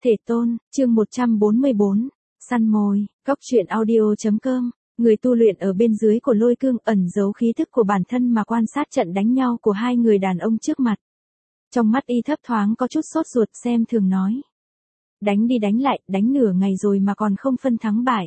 Thể tôn, chương 144, săn mồi, góc truyện audio.com, người tu luyện ở bên dưới của lôi cương ẩn giấu khí thức của bản thân mà quan sát trận đánh nhau của hai người đàn ông trước mặt. Trong mắt y thấp thoáng có chút sốt ruột xem thường nói. Đánh đi đánh lại, đánh nửa ngày rồi mà còn không phân thắng bại.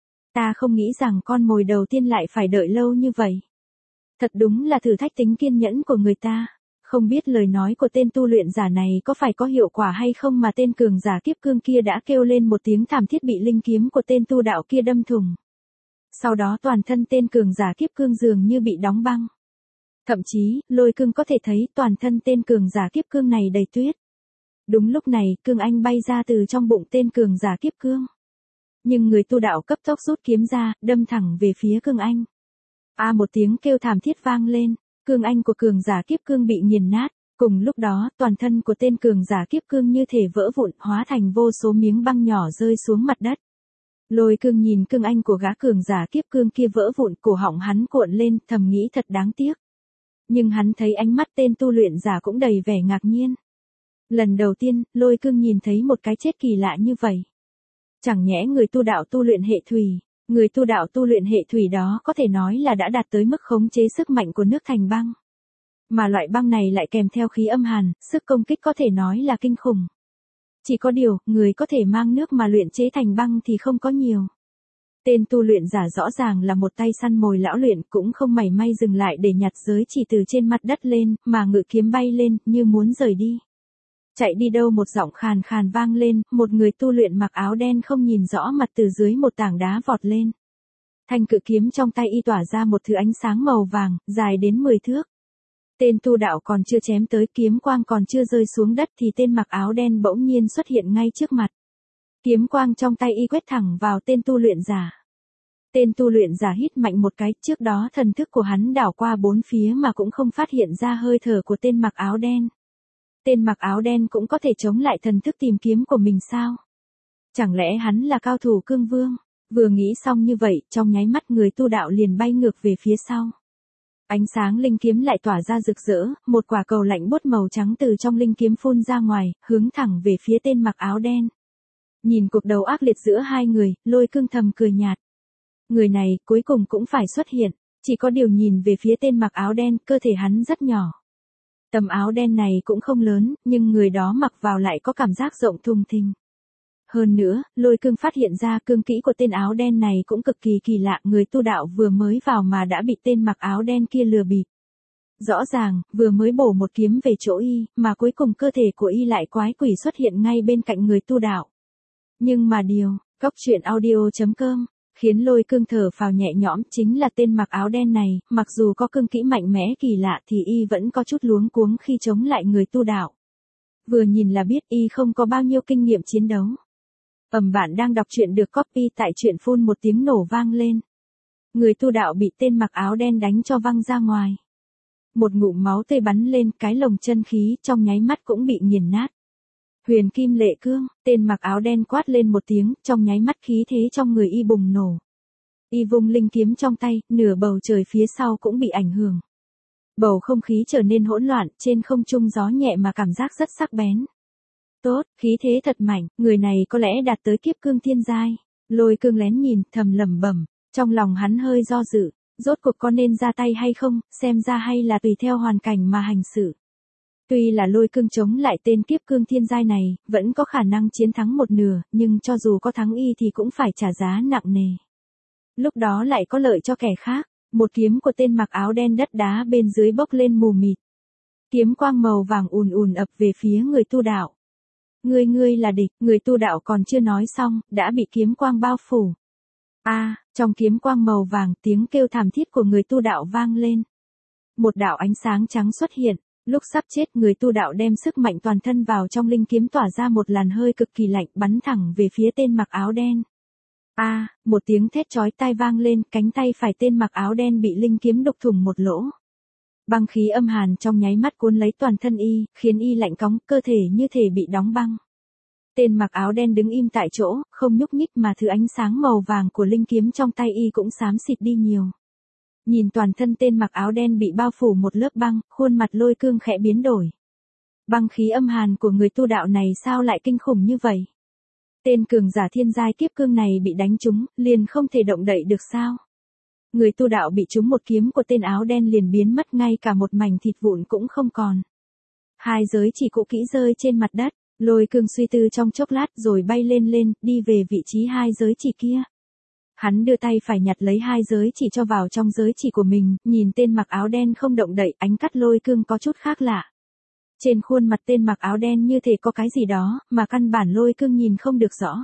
Ta không nghĩ rằng con mồi đầu tiên lại phải đợi lâu như vậy. Thật đúng là thử thách tính kiên nhẫn của người ta. Không biết lời nói của tên tu luyện giả này có phải có hiệu quả hay không mà tên cường giả kiếp cương kia đã kêu lên một tiếng thảm thiết bị linh kiếm của tên tu đạo kia đâm thủng. Sau đó toàn thân tên cường giả kiếp cương dường như bị đóng băng. Thậm chí, lôi cương có thể thấy toàn thân tên cường giả kiếp cương này đầy tuyết. Đúng lúc này, cương anh bay ra từ trong bụng tên cường giả kiếp cương. Nhưng người tu đạo cấp tốc rút kiếm ra, đâm thẳng về phía cương anh. Một tiếng kêu thảm thiết vang lên. Cương anh của cường giả kiếp cương bị nghiền nát, cùng lúc đó toàn thân của tên cường giả kiếp cương như thể vỡ vụn hóa thành vô số miếng băng nhỏ rơi xuống mặt đất. Lôi cương nhìn cương anh của gã cường giả kiếp cương kia vỡ vụn, cổ họng hắn cuộn lên, thầm nghĩ thật đáng tiếc. Nhưng hắn thấy ánh mắt tên tu luyện giả cũng đầy vẻ ngạc nhiên. Lần đầu tiên, lôi cương nhìn thấy một cái chết kỳ lạ như vậy. Chẳng nhẽ người tu đạo tu luyện hệ thủy. Người tu đạo tu luyện hệ thủy đó có thể nói là đã đạt tới mức khống chế sức mạnh của nước thành băng. Mà loại băng này lại kèm theo khí âm hàn, sức công kích có thể nói là kinh khủng. Chỉ có điều, người có thể mang nước mà luyện chế thành băng thì không có nhiều. Tên tu luyện giả rõ ràng là một tay săn mồi lão luyện, cũng không mảy may dừng lại để nhặt giới chỉ từ trên mặt đất lên, mà ngự kiếm bay lên, như muốn rời đi. Chạy đi đâu? Một giọng khàn khàn vang lên, một người tu luyện mặc áo đen không nhìn rõ mặt từ dưới một tảng đá vọt lên. Thanh cự kiếm trong tay y tỏa ra một thứ ánh sáng màu vàng, dài đến 10 thước. Tên tu đạo còn chưa chém tới, kiếm quang còn chưa rơi xuống đất thì tên mặc áo đen bỗng nhiên xuất hiện ngay trước mặt. Kiếm quang trong tay y quét thẳng vào tên tu luyện giả. Tên tu luyện giả hít mạnh một cái, trước đó thần thức của hắn đảo qua bốn phía mà cũng không phát hiện ra hơi thở của tên mặc áo đen. Tên mặc áo đen cũng có thể chống lại thần thức tìm kiếm của mình sao? Chẳng lẽ hắn là cao thủ cương vương? Vừa nghĩ xong như vậy, trong nháy mắt người tu đạo liền bay ngược về phía sau. Ánh sáng linh kiếm lại tỏa ra rực rỡ, một quả cầu lạnh buốt màu trắng từ trong linh kiếm phun ra ngoài, hướng thẳng về phía tên mặc áo đen. Nhìn cuộc đấu ác liệt giữa hai người, lôi cương thầm cười nhạt. Người này cuối cùng cũng phải xuất hiện, chỉ có điều nhìn về phía tên mặc áo đen, cơ thể hắn rất nhỏ. Tấm áo đen này cũng không lớn, nhưng người đó mặc vào lại có cảm giác rộng thùng thình. Hơn nữa, lôi cương phát hiện ra cương kỹ của tên áo đen này cũng cực kỳ kỳ lạ, người tu đạo vừa mới vào mà đã bị tên mặc áo đen kia lừa bịp. Rõ ràng, vừa mới bổ một kiếm về chỗ y, mà cuối cùng cơ thể của y lại quái quỷ xuất hiện ngay bên cạnh người tu đạo. Nhưng mà điều, góc truyện audio.com, khiến lôi cương thở phào nhẹ nhõm chính là tên mặc áo đen này, mặc dù có cương kỹ mạnh mẽ kỳ lạ thì y vẫn có chút luống cuống khi chống lại người tu đạo. Vừa nhìn là biết y không có bao nhiêu kinh nghiệm chiến đấu. Bạn đang đọc truyện được copy tại truyện phun, một tiếng nổ vang lên. Người tu đạo bị tên mặc áo đen đánh cho văng ra ngoài. Một ngụm máu tươi bắn lên, cái lồng chân khí trong nháy mắt cũng bị nghiền nát. Huyền Kim Lệ Cương, tên mặc áo đen quát lên một tiếng, trong nháy mắt khí thế trong người y bùng nổ. Y vung linh kiếm trong tay, nửa bầu trời phía sau cũng bị ảnh hưởng. Bầu không khí trở nên hỗn loạn, trên không trung gió nhẹ mà cảm giác rất sắc bén. Tốt, khí thế thật mạnh, người này có lẽ đạt tới kiếp cương thiên giai. Lôi cương lén nhìn, thầm lẩm bẩm, trong lòng hắn hơi do dự, rốt cuộc có nên ra tay hay không, xem ra hay là tùy theo hoàn cảnh mà hành sự. Tuy là lôi cương chống lại tên kiếp cương thiên giai này, vẫn có khả năng chiến thắng một nửa, nhưng cho dù có thắng y thì cũng phải trả giá nặng nề. Lúc đó lại có lợi cho kẻ khác, một kiếm của tên mặc áo đen đất đá bên dưới bốc lên mù mịt. Kiếm quang màu vàng ùn ùn ập về phía người tu đạo. Ngươi là địch, người tu đạo còn chưa nói xong, đã bị kiếm quang bao phủ. Trong kiếm quang màu vàng, tiếng kêu thảm thiết của người tu đạo vang lên. Một đạo ánh sáng trắng xuất hiện. Lúc sắp chết, người tu đạo đem sức mạnh toàn thân vào trong linh kiếm, tỏa ra một làn hơi cực kỳ lạnh, bắn thẳng về phía tên mặc áo đen. Một tiếng thét chói tai vang lên, cánh tay phải tên mặc áo đen bị linh kiếm đục thủng một lỗ. Băng khí âm hàn trong nháy mắt cuốn lấy toàn thân y, khiến y lạnh cóng, cơ thể như thể bị đóng băng. Tên mặc áo đen đứng im tại chỗ, không nhúc nhích, mà thứ ánh sáng màu vàng của linh kiếm trong tay y cũng xám xịt đi nhiều. Nhìn toàn thân tên mặc áo đen bị bao phủ một lớp băng, khuôn mặt lôi cương khẽ biến đổi. Băng khí âm hàn của người tu đạo này sao lại kinh khủng như vậy? Tên cường giả thiên giai kiếp cương này bị đánh trúng, liền không thể động đậy được sao? Người tu đạo bị trúng một kiếm của tên áo đen liền biến mất, ngay cả một mảnh thịt vụn cũng không còn. Hai giới chỉ cũ kỹ rơi trên mặt đất, Lôi Cương suy tư trong chốc lát rồi bay lên, đi về vị trí hai giới chỉ kia. Hắn đưa tay phải nhặt lấy hai giới chỉ cho vào trong giới chỉ của mình, nhìn tên mặc áo đen không động đậy, ánh mắt Lôi Cương có chút khác lạ. Trên khuôn mặt tên mặc áo đen như thể có cái gì đó, mà căn bản Lôi Cương nhìn không được rõ.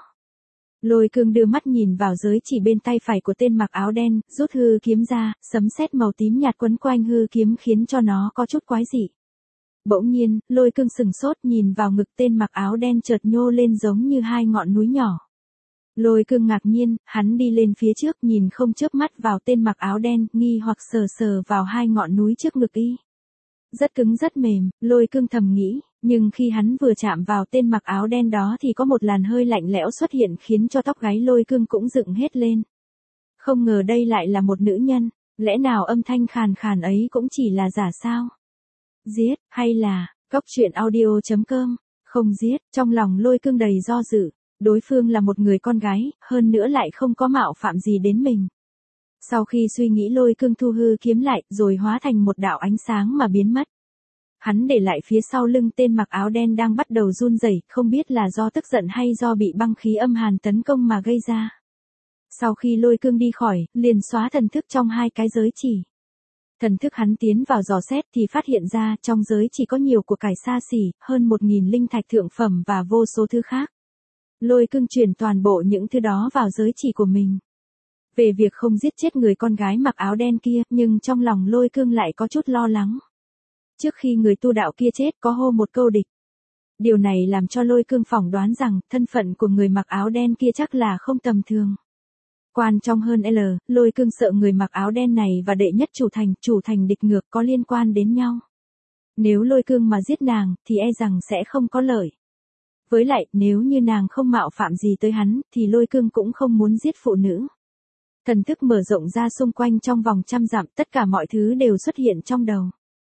Lôi Cương đưa mắt nhìn vào giới chỉ bên tay phải của tên mặc áo đen, rút hư kiếm ra, sấm sét màu tím nhạt quấn quanh hư kiếm khiến cho nó có chút quái dị. Bỗng nhiên, Lôi Cương sừng sốt nhìn vào ngực tên mặc áo đen chợt nhô lên giống như hai ngọn núi nhỏ. Lôi Cương ngạc nhiên, hắn đi lên phía trước nhìn không chớp mắt vào tên mặc áo đen, nghi hoặc sờ vào hai ngọn núi trước ngực y. Rất cứng rất mềm, Lôi Cương thầm nghĩ, nhưng khi hắn vừa chạm vào tên mặc áo đen đó thì có một làn hơi lạnh lẽo xuất hiện khiến cho tóc gáy Lôi Cương cũng dựng hết lên. Không ngờ đây lại là một nữ nhân, lẽ nào âm thanh khàn khàn ấy cũng chỉ là giả sao? Giết, hay là, coctruyện.audio.com, không giết, trong lòng Lôi Cương đầy do dự, đối phương là một người con gái, hơn nữa lại không có mạo phạm gì đến mình. Sau khi suy nghĩ Lôi Cương thu hư kiếm lại, rồi hóa thành một đạo ánh sáng mà biến mất. Hắn để lại phía sau lưng tên mặc áo đen đang bắt đầu run rẩy, không biết là do tức giận hay do bị băng khí âm hàn tấn công mà gây ra. Sau khi Lôi Cương đi khỏi, liền xóa thần thức trong hai cái giới chỉ. Thần thức hắn tiến vào dò xét thì phát hiện ra trong giới chỉ có nhiều của cải xa xỉ, hơn 1000 linh thạch thượng phẩm và vô số thứ khác. Lôi Cương chuyển toàn bộ những thứ đó vào giới chỉ của mình. Về việc không giết chết người con gái mặc áo đen kia, nhưng trong lòng Lôi Cương lại có chút lo lắng. Trước khi người tu đạo kia chết có hô một câu địch. Điều này làm cho Lôi Cương phỏng đoán rằng thân phận của người mặc áo đen kia chắc là không tầm thường. Quan trọng hơn Lôi Cương sợ người mặc áo đen này và đệ nhất chủ thành địch ngược có liên quan đến nhau. Nếu Lôi Cương mà giết nàng thì e rằng sẽ không có lợi. Với lại, nếu như nàng không mạo phạm gì tới hắn, thì Lôi Cương cũng không muốn giết phụ nữ. Thần thức mở rộng ra xung quanh trong vòng 100 dặm, tất cả mọi thứ đều xuất hiện trong đầu.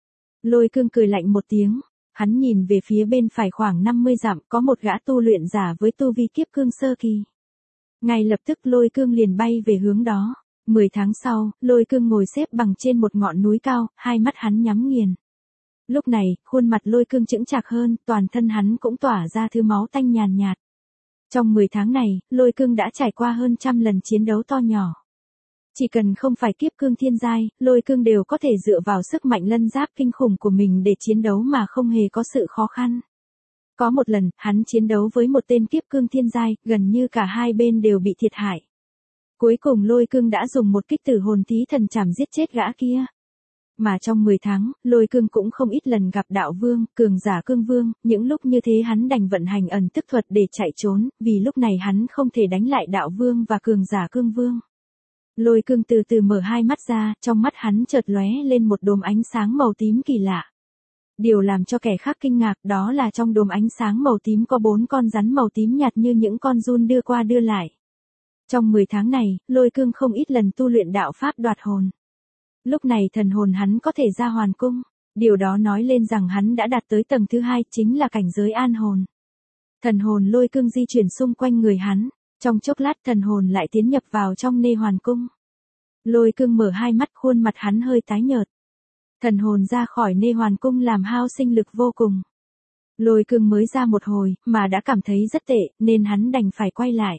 Lôi Cương cười lạnh một tiếng, hắn nhìn về phía bên phải khoảng 50 dặm, có một gã tu luyện giả với tu vi kiếp cương sơ kỳ. Ngay lập tức Lôi Cương liền bay về hướng đó. 10 tháng sau, Lôi Cương ngồi xếp bằng trên một ngọn núi cao, hai mắt hắn nhắm nghiền. Lúc này, khuôn mặt Lôi Cương chững chạc hơn, toàn thân hắn cũng tỏa ra thứ máu tanh nhàn nhạt. Trong 10 tháng này, Lôi Cương đã trải qua hơn 100 lần chiến đấu to nhỏ. Chỉ cần không phải kiếp cương thiên giai, Lôi Cương đều có thể dựa vào sức mạnh lân giáp kinh khủng của mình để chiến đấu mà không hề có sự khó khăn. Có một lần, hắn chiến đấu với một tên kiếp cương thiên giai, gần như cả hai bên đều bị thiệt hại. Cuối cùng Lôi Cương đã dùng một kích tử hồn thí thần chảm giết chết gã kia. Mà trong 10 tháng, Lôi Cương cũng không ít lần gặp đạo vương, cường giả cương vương, những lúc như thế hắn đành vận hành ẩn tức thuật để chạy trốn, vì lúc này hắn không thể đánh lại đạo vương và cường giả cương vương. Lôi Cương từ từ mở hai mắt ra, trong mắt hắn chợt lóe lên một đốm ánh sáng màu tím kỳ lạ. Điều làm cho kẻ khác kinh ngạc đó là trong đốm ánh sáng màu tím có 4 con rắn màu tím nhạt như những con giun đưa qua đưa lại. Trong 10 tháng này, Lôi Cương không ít lần tu luyện đạo pháp đoạt hồn. Lúc này thần hồn hắn có thể ra hoàn cung, điều đó nói lên rằng hắn đã đạt tới tầng thứ 2, chính là cảnh giới an hồn. Thần hồn Lôi Cương di chuyển xung quanh người hắn, trong chốc lát thần hồn lại tiến nhập vào trong nê hoàn cung. Lôi Cương mở hai mắt, khuôn mặt hắn hơi tái nhợt. Thần hồn ra khỏi nê hoàn cung làm hao sinh lực vô cùng. Lôi Cương mới ra một hồi, mà đã cảm thấy rất tệ, nên hắn đành phải quay lại.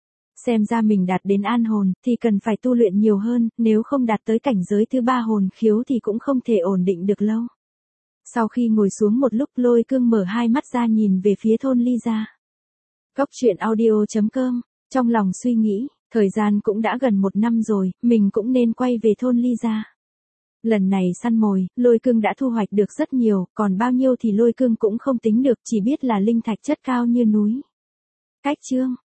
Xem ra mình đạt đến an hồn, thì cần phải tu luyện nhiều hơn, nếu không đạt tới cảnh giới thứ 3 hồn khiếu thì cũng không thể ổn định được lâu. Sau khi ngồi xuống một lúc Lôi Cương mở hai mắt ra nhìn về phía thôn Ly Gia. Coctruyện.audio.com, trong lòng suy nghĩ, thời gian cũng đã gần 1 năm rồi, mình cũng nên quay về thôn Ly Gia. Lần này săn mồi, Lôi Cương đã thu hoạch được rất nhiều, còn bao nhiêu thì Lôi Cương cũng không tính được, chỉ biết là linh thạch chất cao như núi. Cách chương